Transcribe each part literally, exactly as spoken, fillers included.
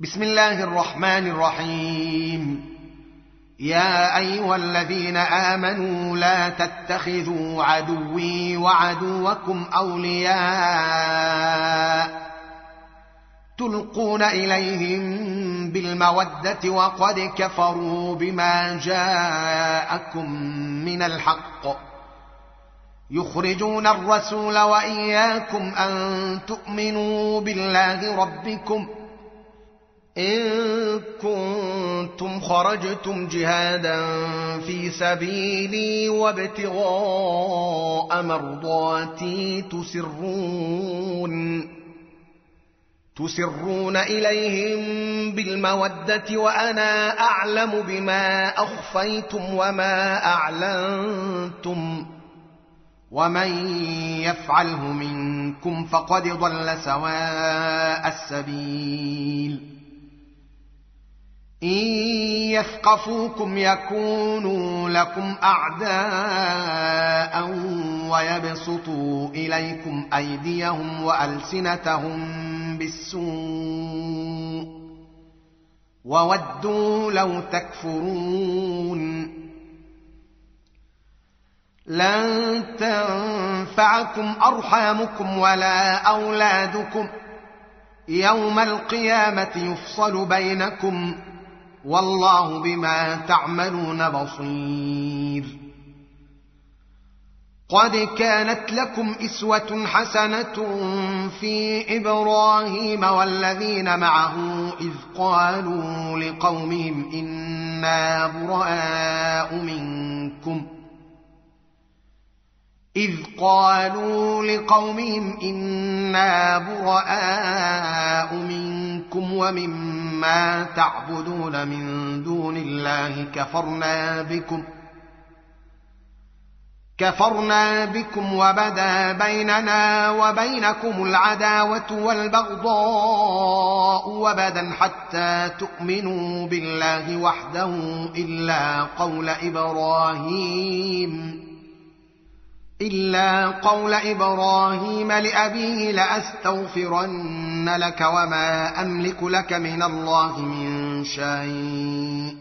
بسم الله الرحمن الرحيم. يا أيها الذين آمنوا لا تتخذوا عدوي وعدوكم أولياء تلقون إليهم بالمودة وقد كفروا بما جاءكم من الحق يخرجون الرسول وإياكم أن تؤمنوا بالله ربكم إن كنتم خرجتم جهادا في سبيلي وابتغاء مرضاتي تسرون تسرون إليهم بالمودة وأنا أعلم بما أخفيتم وما أعلنتم ومن يفعله منكم فقد ضل سواء السبيل. إن يثقفوكم يكونوا لكم أعداء ويبسطوا إليكم أيديهم وألسنتهم بالسوء وودوا لو تكفرون. لن تنفعكم أرحامكم ولا أولادكم يوم القيامة يفصل بينكم والله بما تعملون بصير. قد كانت لكم أسوة حسنة في إبراهيم والذين معه إذ قالوا لقومهم إنا براء منكم إذ قالوا لقومهم إنا براء منكم ومما تعبدون من دون الله كفرنا بكم كفرنا بكم وبدا بيننا وبينكم العداوة والبغضاء وبدا حتى تؤمنوا بالله وحده إلا قول إبراهيم إلا قول إبراهيم لأبيه لأستغفرن لك وما أملك لك من الله من شيء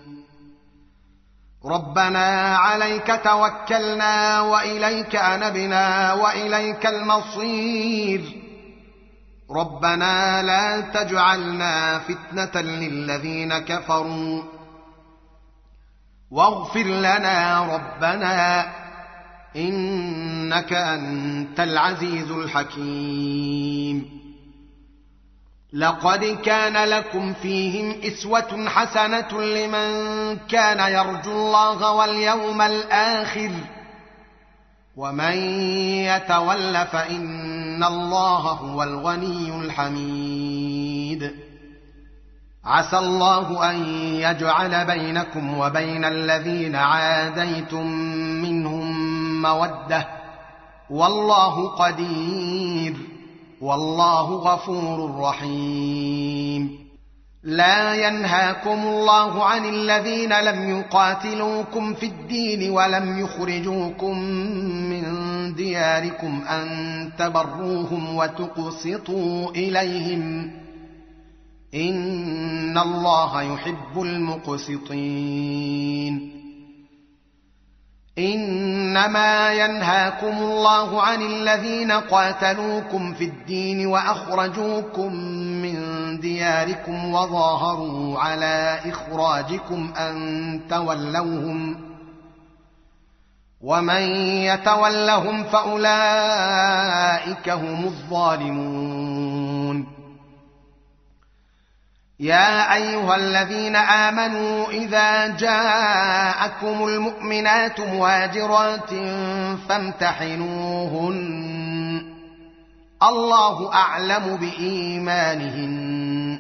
ربنا عليك توكلنا وإليك أنبنا وإليك المصير ربنا لا تجعلنا فتنة للذين كفروا واغفر لنا ربنا إنك أنت العزيز الحكيم. لقد كان لكم فيهم أسوة حسنة لمن كان يرجو الله واليوم الآخر ومن يتول فإن الله هو الغني الحميد. عسى الله أن يجعل بينكم وبين الذين عاديتم منهم مودة والله قدير والله غفور رحيم. لا ينهاكم الله عن الذين لم يقاتلوكم في الدين ولم يخرجوكم من دياركم أن تبروهم وتقسطوا إليهم إن الله يحب المقسطين. إنما ينهاكم الله عن الذين قاتلوكم في الدين وأخرجوكم من دياركم وظاهروا على إخراجكم أن تولوهم ومن يتولهم فأولئك هم الظالمون. يا أيها الذين آمنوا إذا جاءكم المؤمنات مهاجرات فامتحنوهن الله أعلم بإيمانهن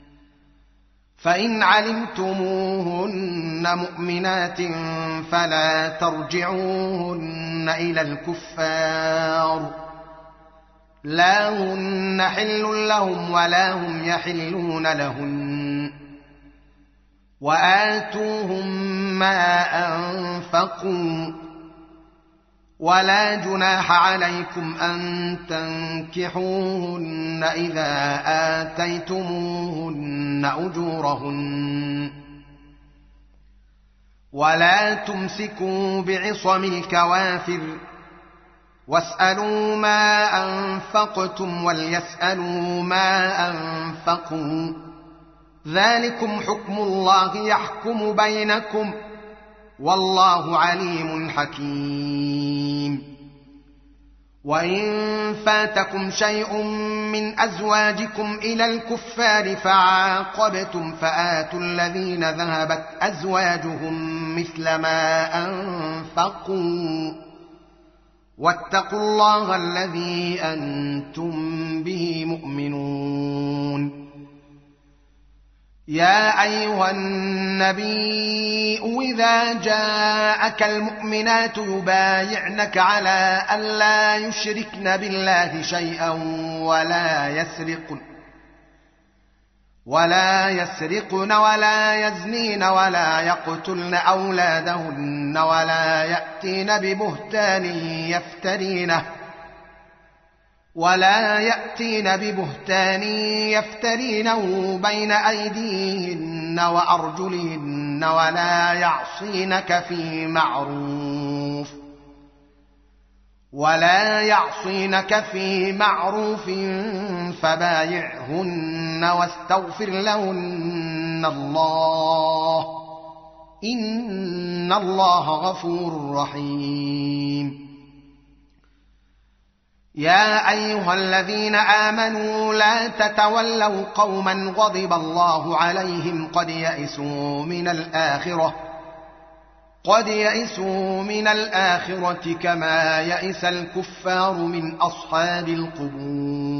فإن علمتموهن مؤمنات فلا ترجعوهن إلى الكفار لا هن حل لهم ولا هم يحلون لهن وآتوهم ما أنفقوا ولا جناح عليكم أن تنكحوهن إذا آتيتموهن وآتوهن أجورهن ولا تمسكوا بعصم الكوافر واسألوا ما أنفقتم وليسألوا ما أنفقوا ذلكم حكم الله يحكم بينكم والله عليم حكيم وإن فاتكم شيء من أزواجكم إلى الكفار فعاقبتم فآتوا الذين ذهبت أزواجهم مثل ما أنفقوا واتقوا الله الذي أنتم به مؤمنون يا أيها النبي إذا جاءك المؤمنات يبايعنك على ألا يشركن بالله شيئا ولا يسرقن ولا يسرقن ولا يزنين ولا يقتلن أولادهن ولا يأتين ببهتان يفترينه ولا يأتين ببهتان يفترينه بين أيديهن وأرجلهن ولا يعصينك في معروف ولا يعصينك في معروف فبايعهن واستغفر لهن الله إن الله غفور رحيم يا أيها الذين آمنوا لا تتولوا قوما غضب الله عليهم قد يئسوا من الآخرة قد يئسوا من الآخرة كما يئس الكفار من أصحاب القبور